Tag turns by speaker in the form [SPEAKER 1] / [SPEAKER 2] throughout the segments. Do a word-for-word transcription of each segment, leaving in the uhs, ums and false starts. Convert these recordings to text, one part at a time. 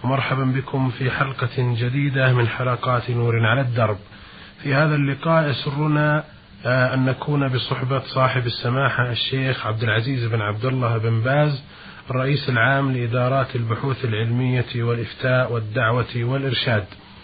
[SPEAKER 1] ومرحبا بكم في حلقة جديدة من حلقات نور على الدرب. في هذا اللقاء يسرنا أن نكون بصحبة صاحب السماحة الشيخ عبد العزيز بن عبد الله بن باز، الرئيس العام لإدارات البحوث العلمية والإفتاء والدعوة والإرشاد،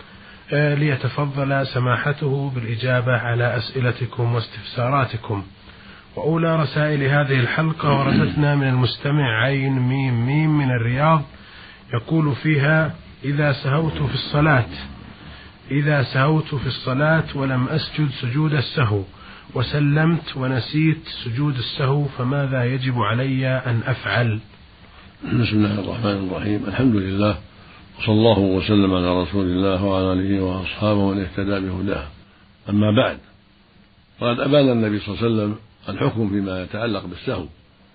[SPEAKER 1] ليتفضل سماحته بالإجابة على أسئلتكم واستفساراتكم. وأولى رسائل هذه الحلقة وردتنا من المستمع عين ميم ميم من الرياض، يقول فيها: إذا سهوت في الصلاة إذا سهوت في الصلاة ولم أسجد سجود السهو وسلمت ونسيت سجود السهو، فماذا يجب علي أن أفعل؟
[SPEAKER 2] بسم الله الرحمن الرحيم. الحمد لله، وصلى الله وسلم على رسول الله وعلى آله وأصحابه من اهتدى بهداه. أما بعد، فقد أبان النبي صلى الله عليه وسلم الحكم فيما يتعلق بالسهو،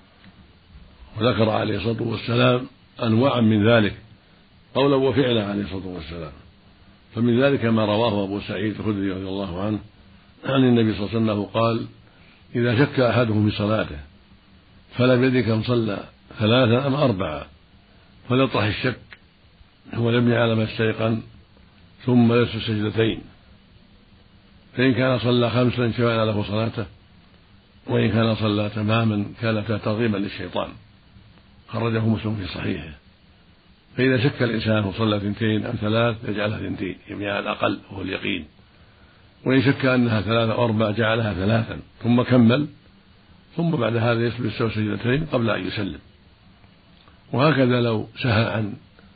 [SPEAKER 2] وذكر عليه الصلاة والسلام أنواعا من ذلك قولا وفعلا عليه الصلاة والسلام. فمن ذلك ما رواه أبو سعيد الخدري رضي الله عنه عن النبي صلى الله عليه وسلم قال: إذا شك أحدهم في صلاته فلم يدرك كم صلى ثلاثا أم أربعة فليطرح الشك ولم يعلم استيقن ثم يسجد سجدتين، فإن كان صلى خمسا شفعنا له صلاته، وإن كان صلى تماما كانتا ترغيبا للشيطان. خرجه مسلم في صحيحه. فإذا شك الإنسان صلى ثنتين أم ثلاث يجعلها ثنتين، يعني على الأقل وهو اليقين. وإن شك أنها ثلاثة أو أربعة جعلها ثلاثا ثم كمل، ثم بعد هذا يسجد السهو سجدتين قبل أن يسلم. وهكذا لو سهى عن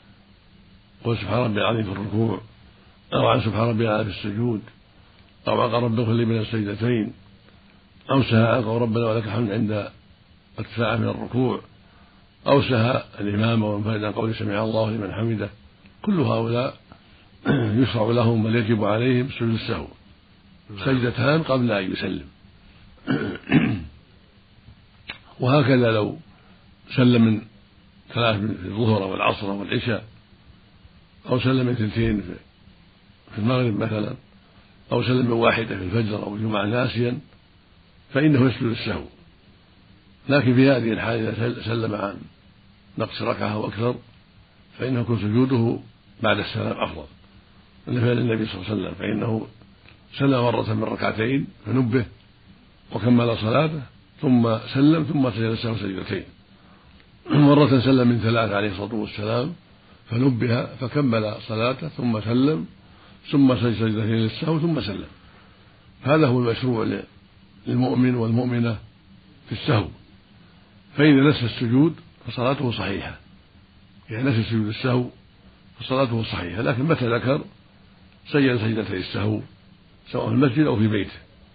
[SPEAKER 2] قول سبحان ربي العظيم في الركوع، أو عن سبحان ربي العظيم في السجود، أو عن رب اغفر لي من السجدتين، أو سهى عن قول ربنا ولك الحمد عند ارتفاعه من الركوع، أو سهى الإمام وانفرد عن قول سمع الله لمن حمده، كل هؤلاء يشرع لهم بل يجب عليهم سجود السهو سجدتان قبل أن يسلم. وهكذا لو سلم من ثلاث في الظهر والعصر والعشاء، أو سلم من ثنتين في المغرب مثلا، أو سلم من واحدة في الفجر أو الجمعة ناسيا، فإنه يسجد السهو. لكن في هذه الحال إذا سلم عن نقص ركعة أو أكثر فإنه يكون سجوده بعد السلام أفضل، لفعل النبي صلى الله عليه وسلم، فإنه سلم مرة من ركعتين فنبه وكمل صلاته ثم سلم ثم سجد السهو سجدتين، مرة سلم من ثلاث عليه الصلاة والسلام فنبه فكمل صلاته ثم سلم ثم سجد سجدتين للسهو ثم سلم. هذا هو المشروع للمؤمن والمؤمنة في السهو. فإذا نسي السجود فصلاته صحيحة، يعني نسي سجود السهو فصلاته صحيحة، لكن متى ذكر سجد سجدتي السهو سواء في المسجد أو في بيته.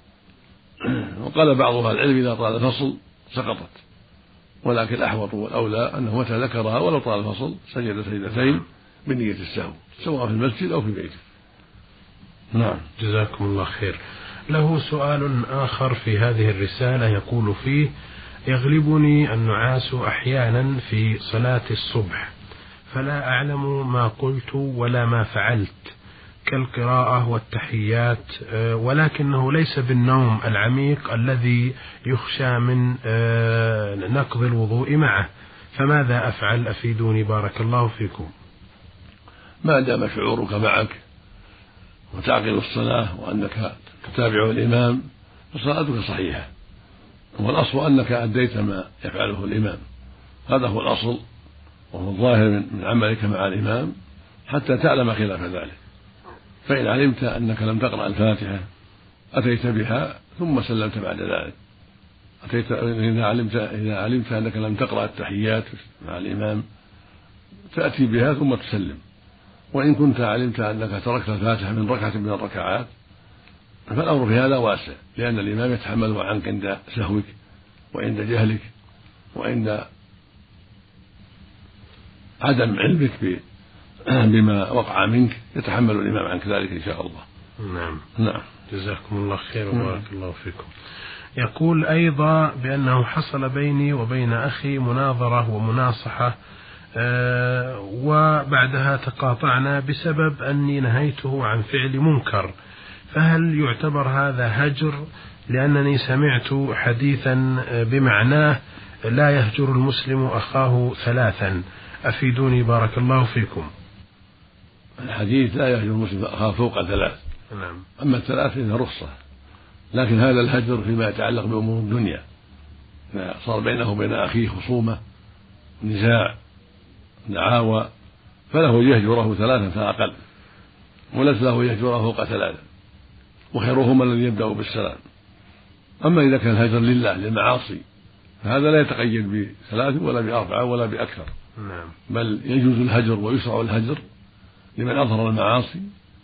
[SPEAKER 2] وقال بعض أهل العلم إذا طال الفصل سقطت، ولكن الأحوط والأولى أنه متى ذكرها ولو طال الفصل سجد سجدتين بنية السهو سواء في المسجد أو في بيته. نعم،
[SPEAKER 1] جزاكم الله خير. له سؤال آخر في هذه الرسالة يقول فيه: يغلبني النعاس أحيانا في صلاة الصبح، فلا أعلم ما قلت ولا ما فعلت كالقراءة والتحيات، ولكنه ليس بالنوم العميق الذي يخشى من نقض الوضوء معه، فماذا أفعل؟ أفيدوني بارك الله فيكم.
[SPEAKER 2] ما دام شعورك معك وتعقل الصلاة وأنك تتابع الإمام فصلاتك صحيحة، والأصل أنك أديت ما يفعله الإمام، هذا هو الأصل وهو الظاهر من عملك مع الإمام حتى تعلم خلاف ذلك. فإن علمت أنك لم تقرأ الفاتحة أتيت بها ثم سلمت بعد ذلك. أتيت إذا علمت إذا علمت أنك لم تقرأ التحيات مع الإمام تأتي بها ثم تسلم. وإن كنت علمت أنك تركت الفاتحة من ركعة من الركعات فالأمر في هذا واسع، لأن الإمام يتحمل عنك عند سهوك وعند جهلك وعند عدم علمك بما وقع منك، يتحمل الإمام عنك ذلك إن شاء الله.
[SPEAKER 1] نعم
[SPEAKER 2] نعم،
[SPEAKER 1] جزاكم الله خير وبارك الله فيكم. يقول أيضا بأنه حصل بيني وبين أخي مناظرة ومناصحة، أه وبعدها تقاطعنا بسبب أني نهيته عن فعل منكر، فهل يعتبر هذا هجر؟ لأنني سمعت حديثا بمعناه: لا يهجر المسلم أخاه ثلاثا. أفيدوني بارك الله فيكم.
[SPEAKER 2] الحديث لا يهجر المسلم أخاه فوق ثلاث.
[SPEAKER 1] نعم.
[SPEAKER 2] أما الثلاث فإنها رخصة، لكن هذا الهجر فيما يتعلق بأمور الدنيا، صار بينه وبين أخيه خصومة نزاع دعاوى فله يهجره ثلاثا فأقل، وليس له يهجره فوق ثلاثة، وخيرهما الذي يبدأ بالسلام. أما إذا كان الهجر لله للمعاصي فهذا لا يتقيد بثلاث ولا بأربعة ولا بأكثر.
[SPEAKER 1] نعم.
[SPEAKER 2] بل يجوز الهجر ويشرع الهجر لمن أظهر المعاصي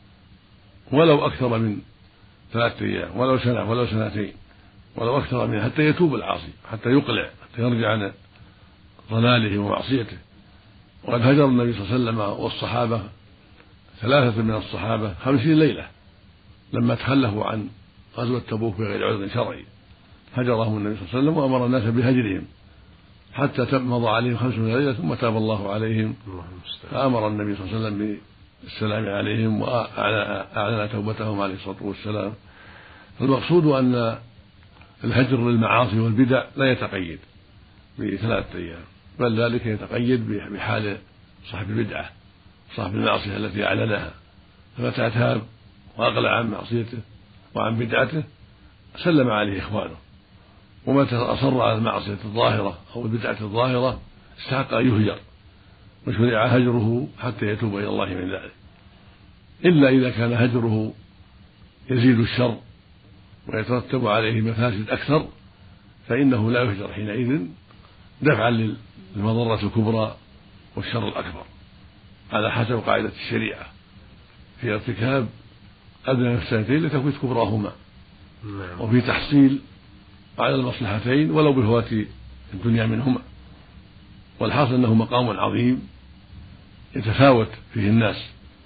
[SPEAKER 2] ولو أكثر من ثلاثة أيام، ولو سنة ولو سنتين ولو أكثر منها، حتى يتوب العاصي، حتى يقلع، حتى يرجع عن ضلاله ومعصيته. وقد هجر النبي صلى الله عليه وسلم والصحابة ثلاثة من الصحابة خمسين ليلة لما تخلفوا عن غزوة تبوك بغير عذر شرعي، هجرهم النبي صلى الله عليه وسلم وأمر الناس بهجرهم حتى مضى عليهم خمسون ليلة ثم تاب الله عليهم، فأمر النبي صلى الله عليه وسلم بالسلام عليهم وأعلن توبتهم عليه الصلاة والسلام. المقصود أن الهجر للمعاصي والبدع لا يتقيد بثلاثة أيام، بل ذلك يتقيد بحال صاحب البدعة صاحب المعصية التي أعلنها، فمتى تاب وأقلع عن معصيته وعن بدعته سلم عليه إخوانه، ومتى أصر على المعصية الظاهرة أو البدعة الظاهرة استحق أن يهجر وشرع هجره حتى يتوب إلى الله من ذلك، إلا إذا كان هجره يزيد الشر ويترتب عليه مفاسد أكثر فإنه لا يهجر حينئذ دفعا للمضرة الكبرى والشر الأكبر على حسب قاعدة الشريعة في ارتكاب أدنى مفسدتين لتفويت كبراهما، وفي تحصيل على المصلحتين ولو بفوات الدنيا منهما. والحاصل أنه مقام عظيم يتفاوت فيه الناس،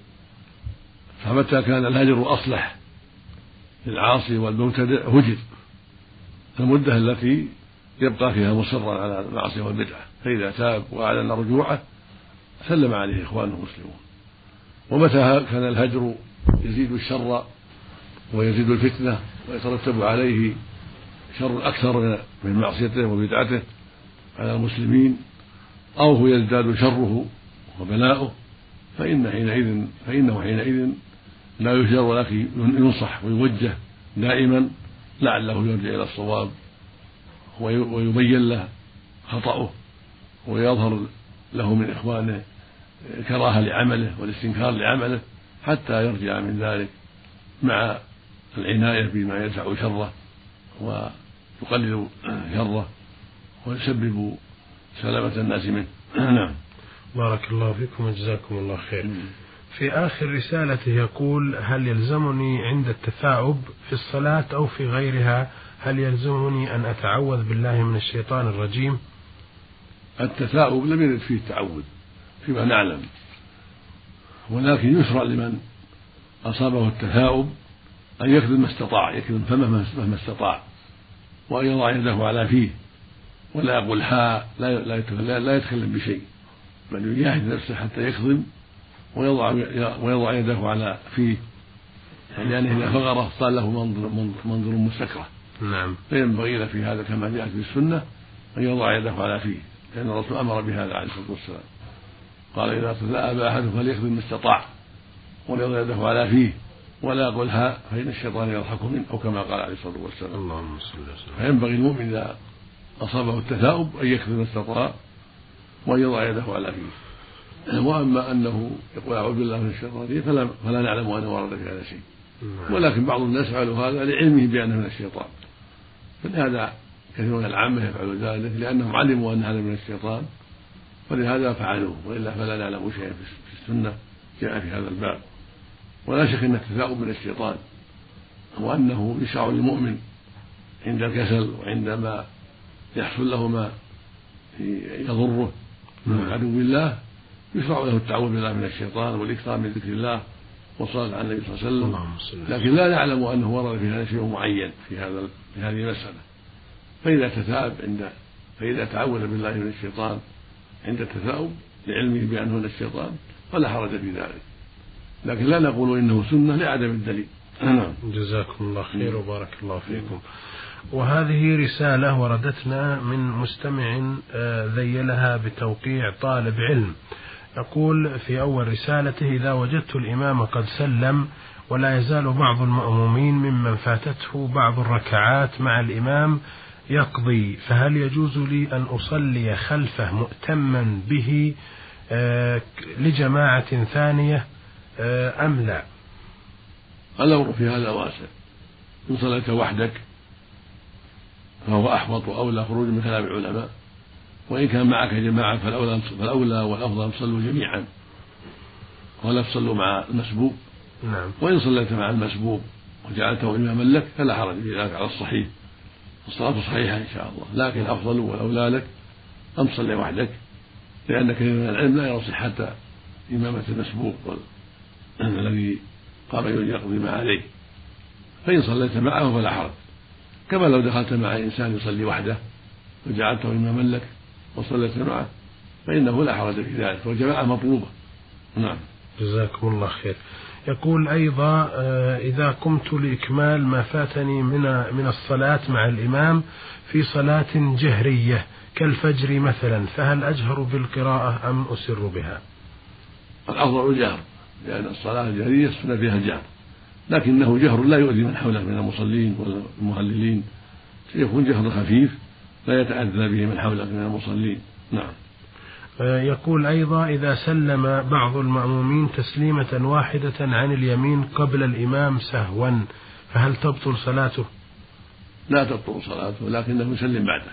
[SPEAKER 2] فمتى كان الهجر أصلح للعاصي والمبتدع هجر المدة التي يبقى فيها مصرا على المعصية والبدعة، فإذا تاب وأعلن رجوعه سلم عليه إخوانه المسلمون. ومتى كان الهجر يزيد الشر ويزيد الفتنة ويترتب عليه شر أكثر من معصيته وبدعته على المسلمين أو هو يزداد شره وبلاؤه فإن حينئذ فإنه حينئذ لا يهجر ولكن ينصح ويوجه دائما لعله يرجع إلى الصواب ويبين له خطأه ويظهر له من إخوانه كراهة لعمله والاستنكار لعمله حتى يرجع من ذلك مع العناية بما يدفع شره ويقلل شره ويسبب سلامة الناس منه. نعم.
[SPEAKER 1] بارك الله فيكم وجزاكم الله خير. في آخر رسالته يقول: هل يلزمني عند التثاؤب في الصلاة أو في غيرها هل يلزمني أن أتعوذ بالله من الشيطان الرجيم؟
[SPEAKER 2] التثاؤب لم يرد فيه التعوذ فيما نعلم، ولكن يشرع لمن أصابه التثاؤب أن يكذب ما استطاع، يكذب فمه مهما استطاع، وأن يضع يده على فيه ولا يقول ها، لا, لا, لا يتكلم بشيء، بل يجاهد نفسه حتى يكظم ويضع, ويضع يده على فيه، لأنه إذا فغره صار له منظر, منظر مستكره.
[SPEAKER 1] نعم.
[SPEAKER 2] فينبغي له في هذا كما جاءت في السنة أن يضع يده على فيه، لأن الرسول أمر بهذا عليه الصلاة والسلام، قال: إذا تثاءب أحدكم فليكذب ما استطاع وليضع يده على فيه ولا يقول ها فإن الشيطان يضحك منه، أو كما قال عليه الصلاة والسلام.
[SPEAKER 1] اللهم صل وسلم.
[SPEAKER 2] فينبغي المؤمن إذا أصابه التثاؤب أن يكذب ما استطاع وأن يضع يده على فيه. وأما أنه يقول أعوذ بالله من الشيطان الرجيم فلا, فلا نعلم أنه ورد في هذا شيء، ولكن بعض الناس يفعل هذا لعلمه بأنه من الشيطان، فلهذا كثير من العامة يفعل ذلك لأنهم علموا أن هذا من الشيطان ولهذا فعلوه، وإلا فلا نعلم شيئا في السنة جاء في هذا الباب. ولا شك أن التثاؤب من الشيطان، وأنه يشرع للمؤمن عند الكسل وعندما يحصل له ما يضره من عدو الله يشرع له التعوذ بالله من الشيطان والإكثار من ذكر الله والصلاة على النبي صلى الله عليه وسلم، لكن لا نعلم أنه ورد في هذا شيء معين في هذا في هذه المسألة. فإذا تثاءب عند فإذا تعوذ بالله من الشيطان عند التثاؤب لعلمه بأنه من الشيطان فلا حرج في ذلك، لكن لا نقول إنه سنة لعدم الدليل.
[SPEAKER 1] جزاكم الله خير وبارك الله فيكم. وهذه رسالة وردتنا من مستمع ذيلها بتوقيع طالب علم، يقول في أول رسالته: إذا وجدت الإمام قد سلم ولا يزال بعض المأمومين ممن فاتته بعض الركعات مع الإمام يقضي، فهل يجوز لي أن أصلي خلفه مؤتما به آه لجماعة ثانية آه أم لا؟
[SPEAKER 2] الأمر في هذا واسع. إن صليت وحدك فهو أحوط وأولى خروج من كلام العلماء، وإن كان معك جماعة فالأولى, فالأولى والأفضل أن تصلوا جميعا ولا تصلوا مع المسبوق.
[SPEAKER 1] نعم.
[SPEAKER 2] وإن صليت مع المسبوق وجعلته إماما لك فلا حرج في ذلك على الصحيح، الصلاة صحيحة إن شاء الله، لكن الأفضل والأولى لك أن تصلي وحدك، لأن كثير من العلم لا يرى صحة إمامة المسبوق الذي قام يقضي ما عليه، فإن صليت معه فلا حرج، كما لو دخلت مع إنسان يصلي وحده وجعلته إماما لك وصليت معه فإنه لا حرج في ذلك، والجماعة مطلوبة. نعم.
[SPEAKER 1] جزاكم الله خير. يقول أيضا: إذا قمت لإكمال ما فاتني من من الصلاة مع الإمام في صلاة جهرية كالفجر مثلا، فهل أجهر بالقراءة أم أسر بها؟
[SPEAKER 2] الأفضل الجهر، لأن الصلاة الجهرية السنة فيها الجهر، لكنه جهر لا يؤذي من حولك من المصلين والمهللين، يكون جهر خفيف لا يتأذى به من حولك من المصلين. نعم.
[SPEAKER 1] يقول أيضا: إذا سلم بعض المأمومين تسليمة واحدة عن اليمين قبل الإمام سهوا فهل تبطل صلاته؟
[SPEAKER 2] لا تبطل صلاته، لكنه يسلم بعده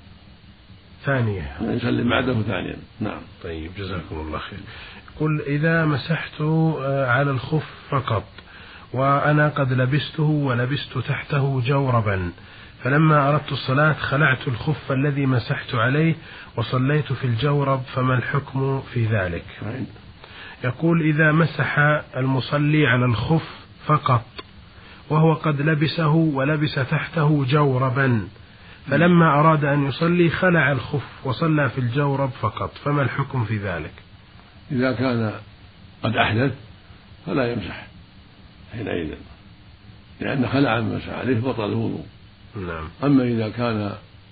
[SPEAKER 1] ثانية،
[SPEAKER 2] يسلم بعده ثانيا. نعم.
[SPEAKER 1] طيب، جزاكم الله خير. يقول: إذا مسحت على الخف فقط وأنا قد لبسته ولبست تحته جوربا، فلما أردت الصلاة خلعت الخف الذي مسحت عليه وصليت في الجورب، فما الحكم في ذلك؟ يقول: إذا مسح المصلي على الخف فقط وهو قد لبسه ولبس تحته جوربا، فلما أراد أن يصلي خلع الخف وصلى في الجورب فقط، فما الحكم في ذلك؟
[SPEAKER 2] إذا كان قد أحدث فلا يمسح حينئذ، لأن خلع ما مسح عليه بطل الوضوء.
[SPEAKER 1] نعم.
[SPEAKER 2] أما إذا كان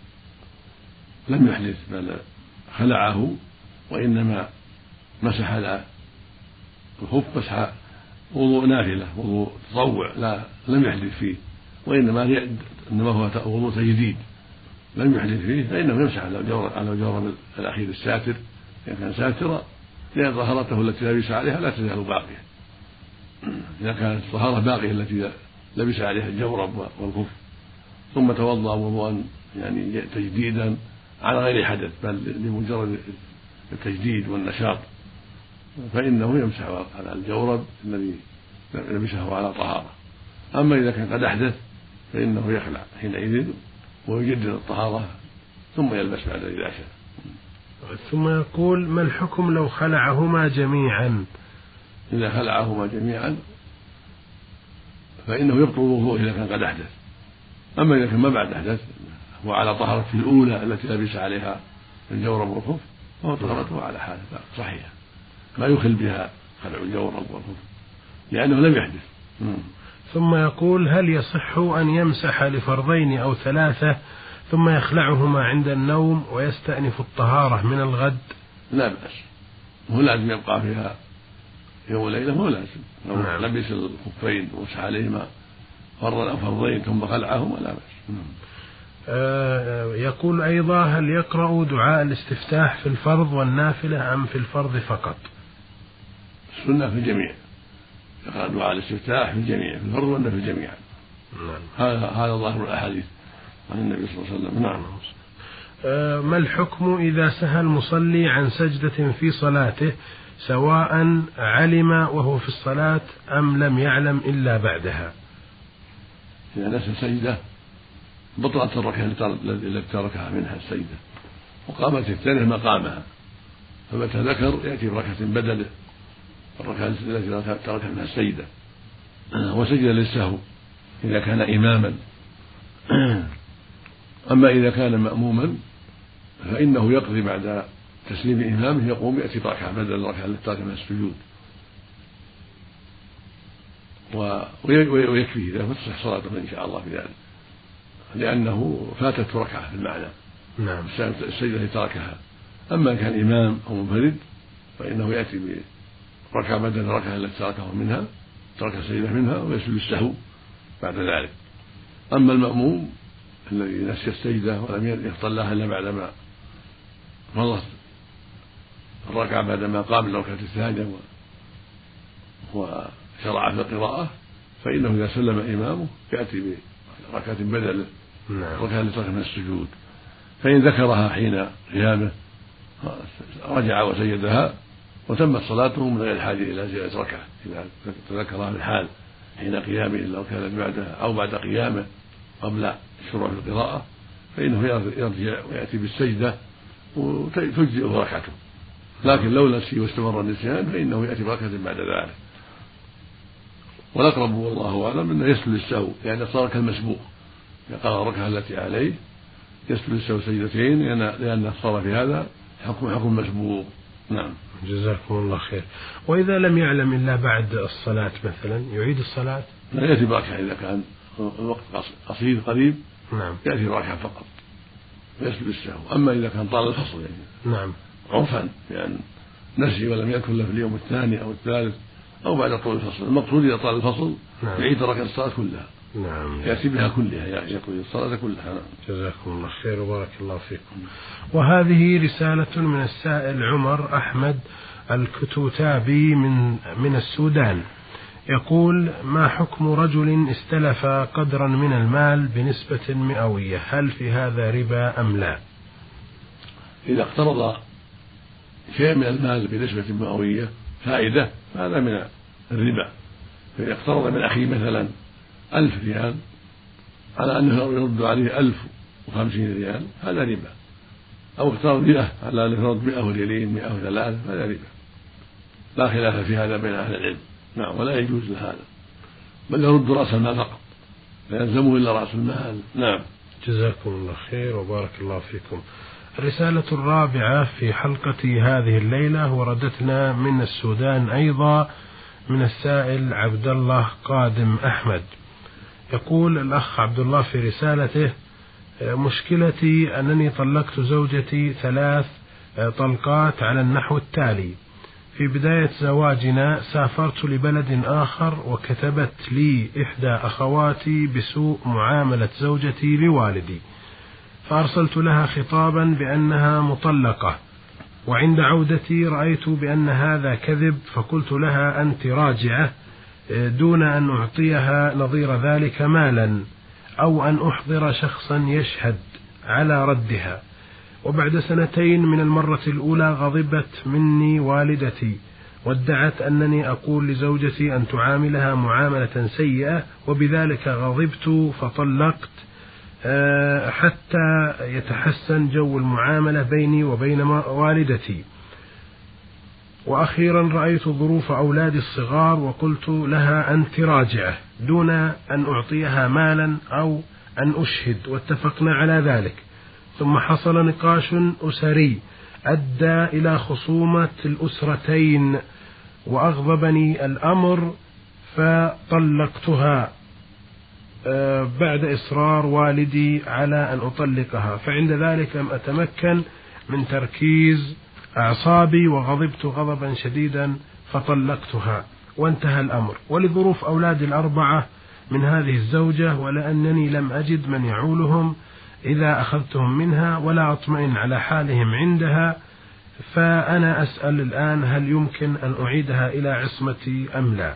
[SPEAKER 2] لم يحدث بل خلعه وإنما مسح على الخف مسح وضوء نافلة وضوء تطوع لا لم يحدث فيه، وإنما إنما هو وضوء تجديد لم يحدث فيه، فإنه يمسح على الجورب على الجورب الأخير الساتر إذا كان ساترا، لأن طهارته التي لبس عليها لا تزال باقية. إذا كانت الطهارة باقية التي لبس عليها الجورب والخف ثم توضأ وضوءا يعني تجديدا على غير حدث بل لمجرد التجديد والنشاط، فإنه يمسح على الجورب الذي لبسه على طهارة. أما إذا كان قد أحدث فإنه يخلع حينئذ ويجدد الطهارة ثم يلبس بعد إذا شاء.
[SPEAKER 1] ثم يقول: ما الحكم لو خلعهما جميعا؟
[SPEAKER 2] إذا خلعهما جميعا فإنه يبطل الوضوء إذا كان قد أحدث. أما إذا كان ما بعد أحدث وعلى طهارته الأولى التي لبس عليها الجورب والخف فهو طهارته على حالة صحيحة ما يخل بها خلع الجورب والخف لأنه لم يحدث.
[SPEAKER 1] ثم يقول: هل يصح أن يمسح لفرضين أو ثلاثة ثم يخلعهما عند النوم ويستأنف الطهارة من الغد؟
[SPEAKER 2] لا بأس، هو لازم يبقى فيها يوم وليلة، هو لازم لو نعم. لبس الخفين ومسح عليهما فرضا أو فرضين ثم خلعهما لا بأس.
[SPEAKER 1] آه يقول أيضا: هل يقرأ دعاء الاستفتاح في الفرض والنافلة أم في الفرض فقط؟
[SPEAKER 2] السنة في الجميع، يقرأ دعاء الاستفتاح في الجميع في الفرض والنافلة جميعا. نعم. هذا هذا ظاهر الأحاديث عن النبي صلى الله عليه وسلم. نعم.
[SPEAKER 1] آه ما الحكم إذا سهى المصلي عن سجدة في صلاته سواء علم وهو في الصلاة أم لم يعلم إلا بعدها؟
[SPEAKER 2] إذا نسى سجدة بطلت الركعة التي تركها منها السجدة وقامت الثانية مقامها، فمتى ذكر يأتي بركعة بدل الركعة التي تركها منها السجدة وسجد للسهو إذا كان إماما. أما إذا كان مأموما فإنه يقضي بعد تسليم إمامه يقوم يأتي بركعة بدل الركعة التي تركها من السجود ويكفيه إذا فتصح صلاته إن شاء الله في ذلك، لأنه فاتت ركعة في المعنى.
[SPEAKER 1] نعم.
[SPEAKER 2] السجدة التي تركها. أما كان إمام أو منفرد فإنه يأتي بركعة بدل الركعة التي تركه منها ترك سجدة منها ويسجد السهو بعد ذلك. أما المأموم الذي نسي السجدة ولم يصلها إلا بعدما مضت الركعة بعدما قام من الركعة الثانية وشرع في القراءة فإنه إذا سلم إمامه يأتي بركعة بدل الركعة التي ترك من السجود، فإن ذكرها حين قيامه رجع وسجدها وتمت صلاته من غير حاجة إلى زيادة ركعة إذا تذكرها في الحال حين قيامه لو كانت بعده أو بعد قيامه قبل الشروع في القراءة فإنه يرجع ويأتي بالسجدة وتجزئه ركعته، لكن لو نسي واستمر النسيان فإنه يأتي بركعة بعد ذلك. والأقرب والله أعلم أنه يسجد للسهو لأنه صار كالمسبوق يقرأ الركعة التي عليه يسجد للسهو سجدتين لأنه صار في هذا حكم حكم مسبوق. نعم.
[SPEAKER 1] جزاكم الله خير. وإذا لم يعلم إلا بعد الصلاة مثلا يعيد الصلاة؟
[SPEAKER 2] لا، يأتي بركعة إذا كان الوقت قصير قريب.
[SPEAKER 1] نعم.
[SPEAKER 2] يأتي بركعة فقط ويسجد السهو. أما إذا كان طال الفصل يعني
[SPEAKER 1] نعم
[SPEAKER 2] عرفا لأن نسي ولم يكن له في اليوم الثاني أو الثالث أو بعد طول الفصل، المقصود إذا طال الفصل نعم. يعيد ركعة الصلاة كلها.
[SPEAKER 1] نعم.
[SPEAKER 2] يأتي بها كلها يقضي الصلاة كلها. نعم.
[SPEAKER 1] جزاكم الله خير وبارك الله فيكم. وهذه رسالة من السائل عمر أحمد الكتوتابي من من السودان، يقول: ما حكم رجل استلف قدرا من المال بنسبة مئوية، هل في هذا ربا أم لا؟
[SPEAKER 2] إذا اقترض شيء من المال بنسبة مئوية فائدة هذا من الربا. فإذا اقترض من أخيه مثلا ألف ريال على أنه يرد عليه ألف وخمسين ريال هذا ربا، أو اقترض مئة على أنه يرد مئة ريالين مئة وثلاثة هذا ربا، لا خلاف في هذا بين أهل العلم. نعم. ولا يجوز لهذا، بل يرد رأس المال فقط لا يلزمه إلا رأس المال. نعم.
[SPEAKER 1] جزاكم الله خير وبارك الله فيكم. الرسالة الرابعة في حلقة هذه الليلة وردتنا من السودان أيضا من السائل عبد الله قادم أحمد، يقول الأخ عبد الله في رسالته: مشكلتي أنني طلقت زوجتي ثلاث طلقات على النحو التالي: في بداية زواجنا سافرت لبلد آخر وكتبت لي إحدى أخواتي بسوء معاملة زوجتي لوالدي، فأرسلت لها خطابا بأنها مطلقة، وعند عودتي رأيت بأن هذا كذب، فقلت لها أنت راجعة دون أن أعطيها نظير ذلك مالا أو أن أحضر شخصا يشهد على ردها. وبعد سنتين من المرة الأولى غضبت مني والدتي وادعت أنني أقول لزوجتي أن تعاملها معاملة سيئة، وبذلك غضبت فطلقت حتى يتحسن جو المعاملة بيني وبين والدتي. وأخيرا رأيت ظروف أولادي الصغار وقلت لها أنت راجعة دون أن أعطيها مالا أو أن أشهد، واتفقنا على ذلك. ثم حصل نقاش أسري أدى إلى خصومة الأسرتين وأغضبني الأمر فطلقتها بعد إصرار والدي على أن أطلقها، فعند ذلك لم أتمكن من تركيز أعصابي وغضبت غضبا شديدا فطلقتها وانتهى الأمر. ولظروف أولادي الأربعة من هذه الزوجة ولأنني لم أجد من يعولهم إذا أخذتهم منها ولا أطمئن على حالهم عندها، فأنا أسأل الآن هل يمكن أن أعيدها إلى عصمتي أم لا؟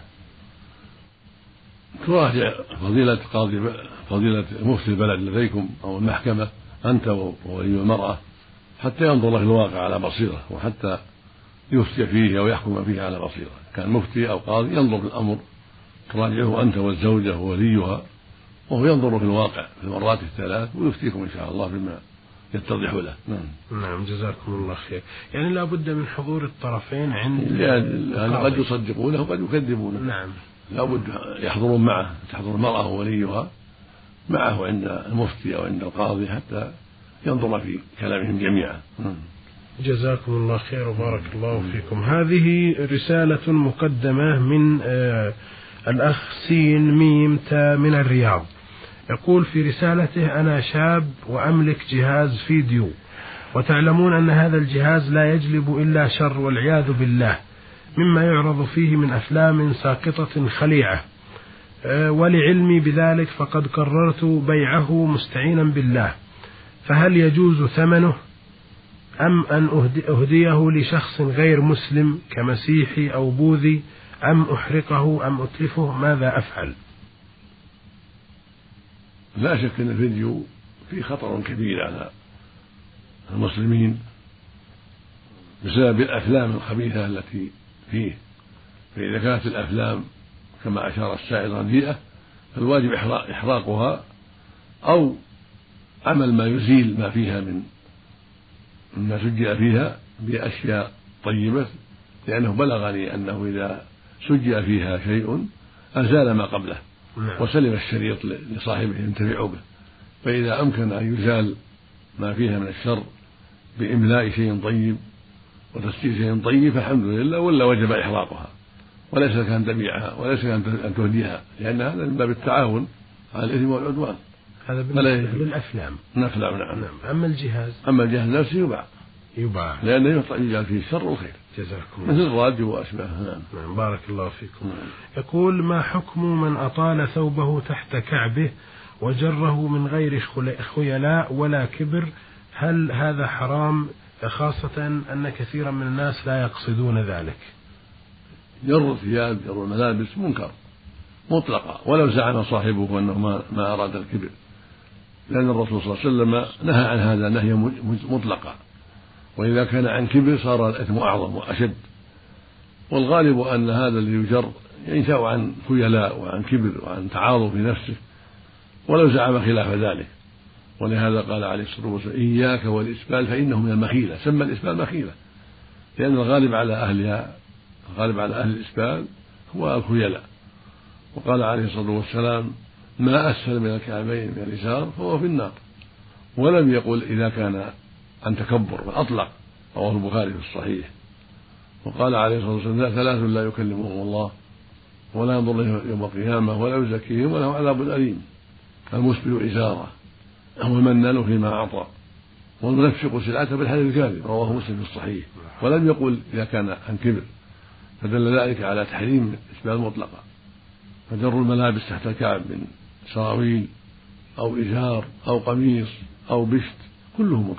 [SPEAKER 2] تراجع فضيلة قاضي فضيلة مفتي البلد لديكم أو المحكمة أنت وولي المرأة حتى ينظر لك الواقع على بصيرة، وحتى يفتي فيه أو يحكم فيه على بصيرة. كان مفتي أو قاضي ينظر في الأمر تراجعه أنت والزوجة ووليها، وهو ينظر في الواقع في المرات الثلاث ويفتيكم إن شاء الله بما يتضح له. نعم.
[SPEAKER 1] نعم. جزاكم الله خير. يعني لا بد من حضور الطرفين عند
[SPEAKER 2] يعني قد يصدقونه وقد يكذبونه.
[SPEAKER 1] نعم.
[SPEAKER 2] لا بد يحضرون معه، تحضر المرأة ووليها معه عند المفتي أو عند القاضي حتى ينظر في كلامهم جميعا.
[SPEAKER 1] جزاكم الله خير وبارك الله فيكم. هذه رسالة مقدمة من آه الأخ سين ميم تا من الرياض، يقول في رسالته: أنا شاب وأملك جهاز فيديو وتعلمون أن هذا الجهاز لا يجلب إلا شر والعياذ بالله، مما يعرض فيه من أفلام ساقطة خليعة، ولعلمي بذلك فقد قررت بيعه مستعينا بالله، فهل يجوز ثمنه أم أن أهديه لشخص غير مسلم كمسيحي أو بوذي، أم أحرقه أم أتلفه؟ ماذا أفعل؟
[SPEAKER 2] لا شك أن الفيديو فيه خطر كبير على المسلمين بسبب الأفلام الخبيثة التي فيه، فإذا كانت الأفلام كما أشار السائل رديئة فالواجب إحراقها أو عمل ما يزيل ما فيها من مما سجل فيها بأشياء طيبة، لأنه بلغني أنه إذا سجل فيها شيء أزال ما قبله وسلم الشريط لصاحبه ينتفع به، فإذا أمكن أن يزال ما فيها من الشر بإملاء شيء طيب وتسجيل شيء طيب فالحمد لله، ولا وجب إحراقها، وليس لك أن تبيعها وليس لك أن تهديها، لأن هذا من باب التعاون على الإثم والعدوان.
[SPEAKER 1] هذا بالنسبة للأفلام.
[SPEAKER 2] الأفلام نعم.
[SPEAKER 1] نعم. أما الجهاز
[SPEAKER 2] أما الجهاز نفسه يباع
[SPEAKER 1] يباع
[SPEAKER 2] لأنه يجعل فيه الشر والخير.
[SPEAKER 1] جزاكم
[SPEAKER 2] الله. مثل الراديو وأشباهه. نعم.
[SPEAKER 1] نعم. بارك الله فيكم.
[SPEAKER 2] نعم.
[SPEAKER 1] يقول: ما حكم من أطال ثوبه تحت كعبه وجره من غير خيلاء ولا كبر؟ هل هذا حرام، خاصة أن كثيرا من الناس لا يقصدون ذلك؟
[SPEAKER 2] جر الثياب جر الملابس منكر مطلقا، ولو زعم صاحبه أنه ما, ما أراد الكبر، لأن الرسول صلى الله عليه وسلم نهى عن هذا نهي مطلقا، وإذا كان عن كبر صار الإثم أعظم وأشد. والغالب أن هذا اللي يجر ينشأ عن خيلاء وعن كبر وعن تعاظم في نفسه، ولو زعم خلاف ذلك. ولهذا قال عليه الصلاة والسلام: إياك والإسبال فإنه من المخيلة. سمى الإسبال مخيلة لأن الغالب على أهلها الغالب على أهل الإسبال هو الخيلاء. وقال عليه الصلاة والسلام: ما أسفل من الكعبين من الإزار فهو في النار. ولم يقل إذا كان عن تكبر، فأطلق. رواه البخاري في الصحيح. وقال عليه الصلاة والسلام: ثلاث لا يكلمهم الله ولا ينظر إليهم يوم القيامة ولا يزكيهم ولهم عذاب أليم: المسبل إزاره والمنان فيما أعطى والمنفق سلعته بالحديث الكاذب. رواه مسلم في الصحيح. ولم يقل إذا كان عن كبر، فدل ذلك على تحريم إسبال مطلقا. فجر الملابس تحت الكعب من سراويل أو إزار أو قميص أو بشت كله منكر،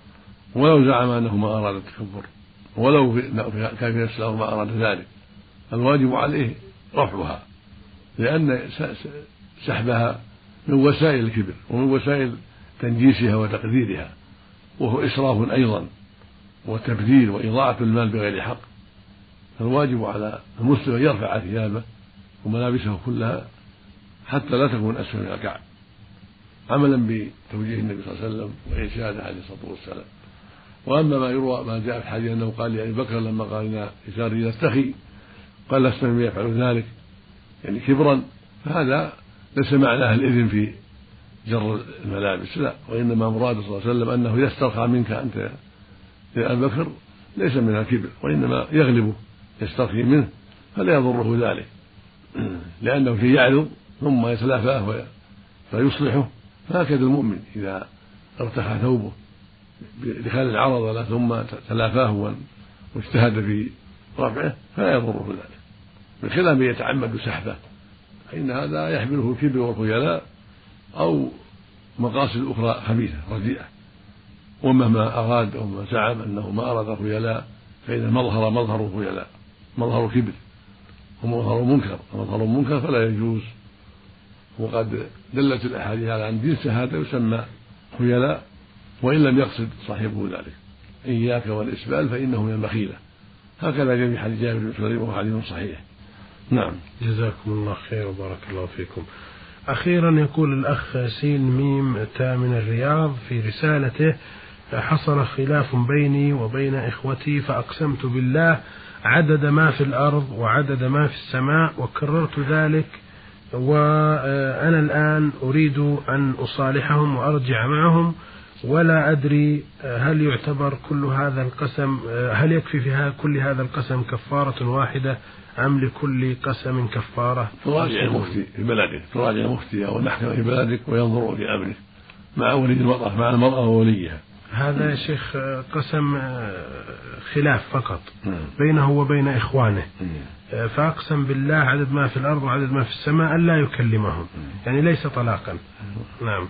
[SPEAKER 2] ولو زعم أنه ما أراد التكبر، ولو كان في نفسه ما أراد ذلك. الواجب عليه رفعها، لأن سحبها من وسائل الكبر ومن وسائل تنجيسها وتقديرها، وهو إسراف أيضا وتبذير وإضاعة المال بغير حق. فالواجب على المسلم أن يرفع ثيابه وملابسه كلها حتى لا تكون أسفل من الكعب، عملا بتوجيه النبي صلى الله عليه وسلم وإرشاده عليه الصلاة والسلام. وأما ما يروى ما جاء في الحديث أنه قال لأبي بكر لما قال إن إزاري يرتخي قال: لست من يفعل ذلك، يعني كبرا، فهذا ليس معناه الإذن في جر الملابس، لا، وإنما مراد صلى الله عليه وسلم أنه إذا استرخى منك أنت يا أبي بكر ليس من الكبر، وإنما يغلبه يسترخي منه فلا يضره ذلك، لأنه في يعرض ثم يتلافاه فيصلحه. فهكذا المؤمن إذا ارتخى ثوبه بدخال العرض له ثم تلافاه واجتهد في رفعه فلا يضره ذلك، بخلاف من يتعمد سحبه فإن هذا يحمله الكبر والخيلاء أو مقاصد أخرى خبيثة رديئة. ومهما أراد وما زعم أنه ما أراد الخيلاء فإن المظهر مظهر الخيلاء مظهر كبر ومظهر منكر، ومظهر منكر فلا يجوز. وقد دلت الأحاديث على أن جنس هذا يسمى خيلاء وإن لم يقصد صاحبه ذلك: إياك والإسبال فإنه من المخيلة. هكذا جاء في حديث جابر بن سليم وهو حديث صحيح. نعم.
[SPEAKER 1] جزاكم الله خير وبارك الله فيكم. أخيرا يقول الأخ سين ميم تا من الرياض في رسالته: حصل خلاف بيني وبين إخوتي فأقسمت بالله عدد ما في الأرض وعدد ما في السماء وكررت ذلك، وأنا الآن أريد أن أصالحهم وأرجع معهم، ولا أدري هل يعتبر كل هذا القسم هل يكفي فيها كل هذا القسم كفارة واحدة أم لكل قسم كفارة؟
[SPEAKER 2] تراجع المفتي في بلدك، تراجع المفتي أو المحكمة في بلدك وينظروا في أمرك مع ولي المرأة مع المرأة ووليها،
[SPEAKER 1] هذا يا شيخ قسم خلاف فقط بينه وبين إخوانه، فأقسم بالله عدد ما في الأرض وعدد ما في السماء ألا يكلمهم، يعني ليس طلاقا. نعم.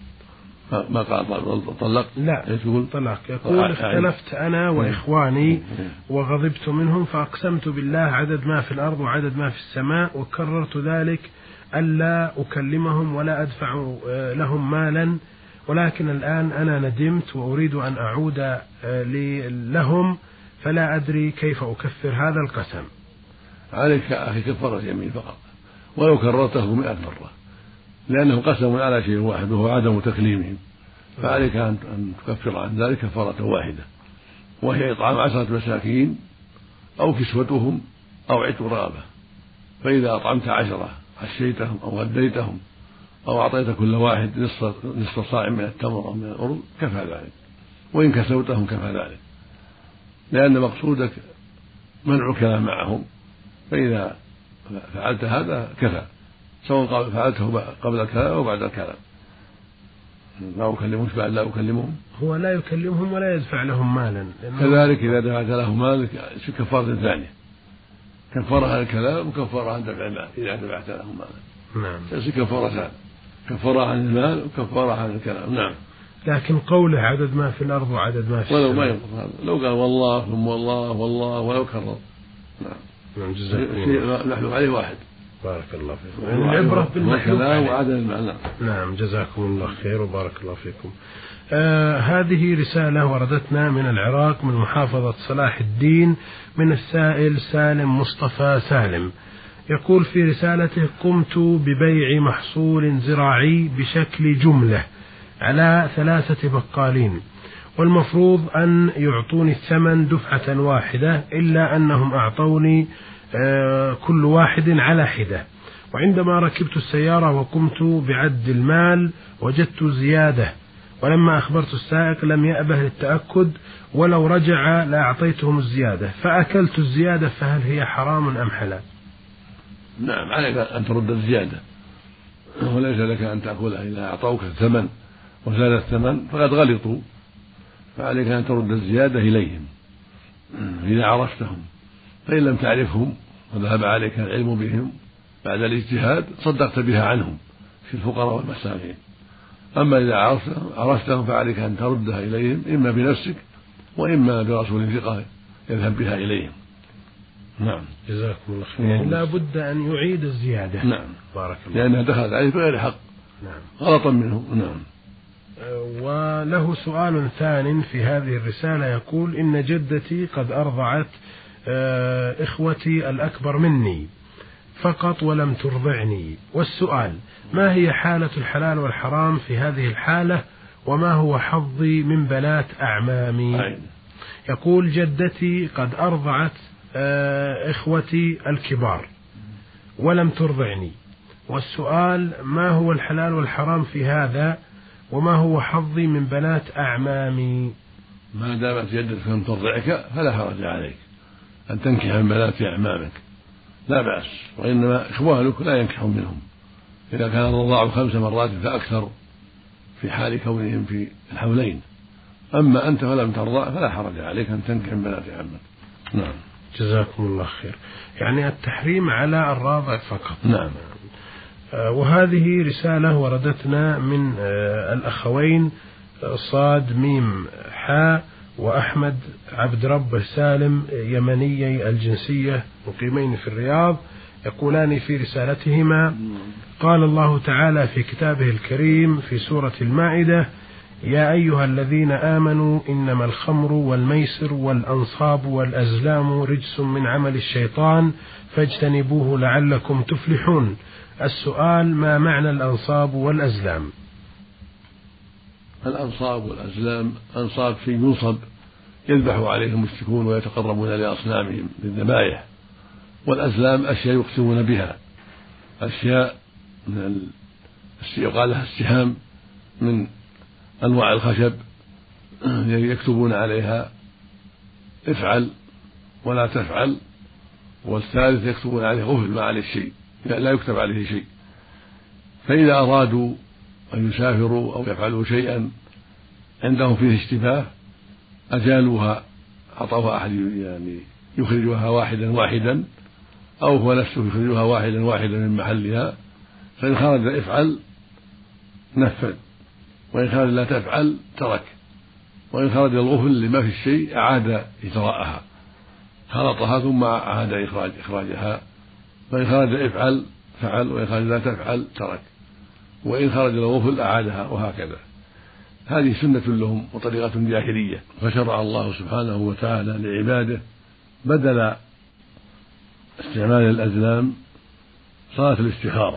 [SPEAKER 2] ما قال طلق؟
[SPEAKER 1] لا يقول طلاق، يقول اختلفت أنا وإخواني وغضبت منهم فأقسمت بالله عدد ما في الأرض وعدد ما في السماء، وكررت ذلك ألا أكلمهم ولا أدفع لهم مالا، ولكن الآن أنا ندمت وأريد أن أعود لهم، فلا أدري كيف أكفر هذا القسم.
[SPEAKER 2] عليك يا أخي كفارة يمين فقط، ولو كررته مئة مرة، لأنه قسم على شيء واحد وهو عدم تكليمهم، فعليك أن تكفر عن ذلك كفارة واحدة، وهي إطعام عشرة مساكين أو كسوتهم أو عتق رقبة. فإذا أطعمت عشرة عشيتهم أو غديتهم أو أعطيت كل واحد نصف, نصف صاع من التمر أو من الأرز كفى ذلك، وإن كسوتهم كفى ذلك، لأن مقصودك منع الكلام معهم، فإذا فعلت هذا كفى، سواء فعلته قبل الكلام أو بعد الكلام. لا أكلمهم بعد لا أكلمهم،
[SPEAKER 1] هو لا يكلمهم ولا يدفع لهم مالا،
[SPEAKER 2] كذلك إذا دفعت لهم مال كفارة ثانية، كفارة عن الكلام وكفارة عن دفع المال إذا دفعت لهم مالا. نعم. تأتي كفارتان، كفارة عن المال وكفارة عن الكلام. نعم.
[SPEAKER 1] لكن قوله عدد ما في الأرض وعدد ما في
[SPEAKER 2] السماء ولو ما يضر هذا، لو قال والله ثم والله والله ولو كرر. نعم.
[SPEAKER 1] نعم جزاكم
[SPEAKER 2] الله. المحلوف عليه واحد.
[SPEAKER 1] بارك الله فيكم. العبرة بالمحلوف
[SPEAKER 2] وعدد المعنى.
[SPEAKER 1] نعم جزاكم الله خير وبارك الله فيكم. آه هذه رسالة وردتنا من العراق من محافظة صلاح الدين من السائل سالم مصطفى سالم، يقول في رسالته: قمت ببيع محصول زراعي بشكل جملة على ثلاثة بقالين، والمفروض أن يعطوني الثمن دفعة واحدة، إلا أنهم أعطوني آه كل واحد على حدة، وعندما ركبت السيارة وقمت بعد المال وجدت زيادة، ولما أخبرت السائق لم يأبه للتأكد، ولو رجع لأعطيتهم الزيادة، فأكلت الزيادة، فهل هي حرام أم حلال؟
[SPEAKER 2] نعم، عليك أن ترد الزيادة، وليس لك أن تأكلها إذا أعطوك الثمن وزاد الثمن فقد غلطوا، فعليك أن ترد الزيادة إليهم إذا عرفتهم، فإن لم تعرفهم وذهب عليك العلم بهم بعد الاجتهاد صدقت بها عنهم في الفقراء والمساكين. أما إذا عرفتهم, عرفتهم فعليك أن تردها إليهم إما بنفسك وإما برسول ثقة يذهب بها إليهم. نعم
[SPEAKER 1] جزاكم الله خير. يعني لا بد أن يعيد الزيادة.
[SPEAKER 2] نعم
[SPEAKER 1] بارك الله،
[SPEAKER 2] لأنها دخلت عليه بغير حق.
[SPEAKER 1] نعم
[SPEAKER 2] غلطا منه. نعم.
[SPEAKER 1] وله سؤال ثان في هذه الرسالة، يقول: إن جدتي قد أرضعت إخوتي الأكبر مني فقط ولم ترضعني، والسؤال: ما هي حالة الحلال والحرام في هذه الحالة، وما هو حظي من بنات أعمامي؟
[SPEAKER 2] أي.
[SPEAKER 1] يقول: جدتي قد أرضعت إخوتي الكبار ولم ترضعني، والسؤال: ما هو الحلال والحرام في هذا، وما هو حظي من بنات أعمامي؟
[SPEAKER 2] ما دامت جدتك لم ترضعك فلا حرج عليك أن تنكح من بنات أعمامك، لا بأس، وإنما إخوانك لا ينكحون منهم إذا كان الرضاع خمس مرات فأكثر في حال كونهم في الحولين. أما أنت فلم ترضع فلا حرج عليك أن تنكح من بنات عمك. نعم
[SPEAKER 1] جزاكم الله خير. يعني التحريم على الراضع فقط.
[SPEAKER 2] نعم.
[SPEAKER 1] وهذه رسالة وردتنا من الأخوين صاد ميم حاء وأحمد عبد رب سالم يمني الجنسية مقيمين في الرياض، يقولان في رسالتهما: قال الله تعالى في كتابه الكريم في سورة المائدة: يا أيها الذين آمنوا إنما الخمر والميسر والأنصاب والأزلام رجس من عمل الشيطان فاجتنبوه لعلكم تفلحون. السؤال: ما معنى الأنصاب والأزلام؟
[SPEAKER 2] الأنصاب والأزلام أنصاب شيء ينصب يذبح عليه المشركون ويتقربون لأصنامهم بالذبائح، والأزلام أشياء يقسمون بها، أشياء من يقال لها السهام من أنواع الخشب يكتبون عليها افعل ولا تفعل، والثالث يكتبون عليه غفل ما عليه شيء، لا يكتب عليه شيء. فإذا أرادوا أن يسافروا أو يفعلوا شيئا عندهم فيه اشتباه أجالوها، أعطوها أحد يعني يخرجها واحدا واحدا، أو هو نفسه يخرجها واحدا واحدا من محلها، فإن خرج افعل نفذ، وإن خرج لا تفعل ترك، وإن خرج الغفل لما في الشيء أعاد إجراءها، خلطها ثم أعاد إخراج إخراجها، فإن خرج افعل فعل، وإن خرج لا تفعل ترك، وإن خرج الغفل أعادها، وهكذا. هذه سنة لهم وطريقة جاهلية، فشرع الله سبحانه وتعالى لعباده بدل استعمال الأزلام صلاة الاستخارة.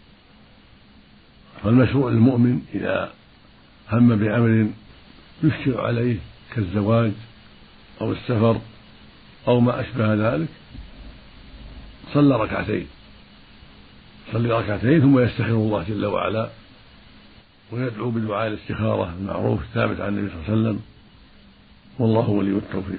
[SPEAKER 2] فالمشروع للمؤمن إذا هم بأمر يشكل عليه كالزواج أو السفر أو ما أشبه ذلك صلى ركعتين صلي ركعتين ثم يستخير الله جل وعلا ويدعو بدعاء الاستخارة المعروف الثابت عن النبي صلى الله عليه وسلم، والله ولي التوفيق.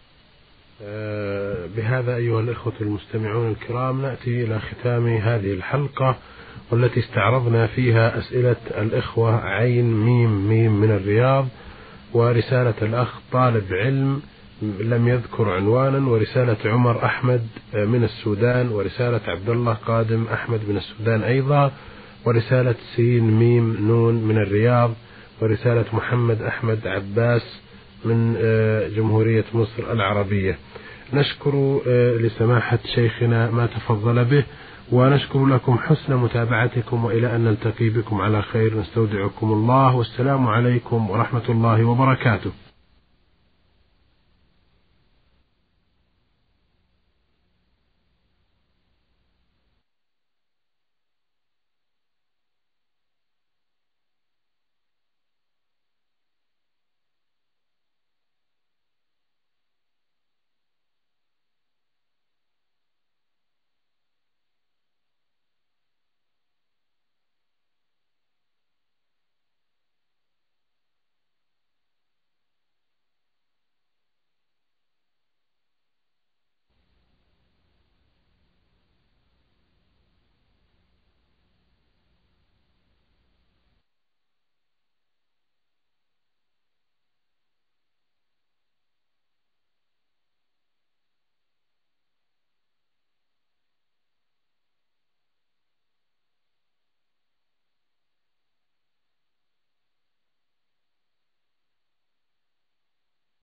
[SPEAKER 1] بهذا أيها الإخوة المستمعون الكرام نأتي إلى ختام هذه الحلقة، والتي استعرضنا فيها أسئلة الإخوة عين ميم ميم من الرياض، ورسالة الأخ طالب علم لم يذكر عنوانا، ورسالة عمر أحمد من السودان، ورسالة عبد الله قادم أحمد من السودان أيضا، ورسالة سين ميم نون من الرياض، ورسالة محمد أحمد عباس من جمهورية مصر العربية. نشكر لسماحة شيخنا ما تفضل به، ونشكر لكم حسن متابعتكم، وإلى أن نلتقي بكم على خير. نستودعكم الله، والسلام عليكم ورحمة الله وبركاته.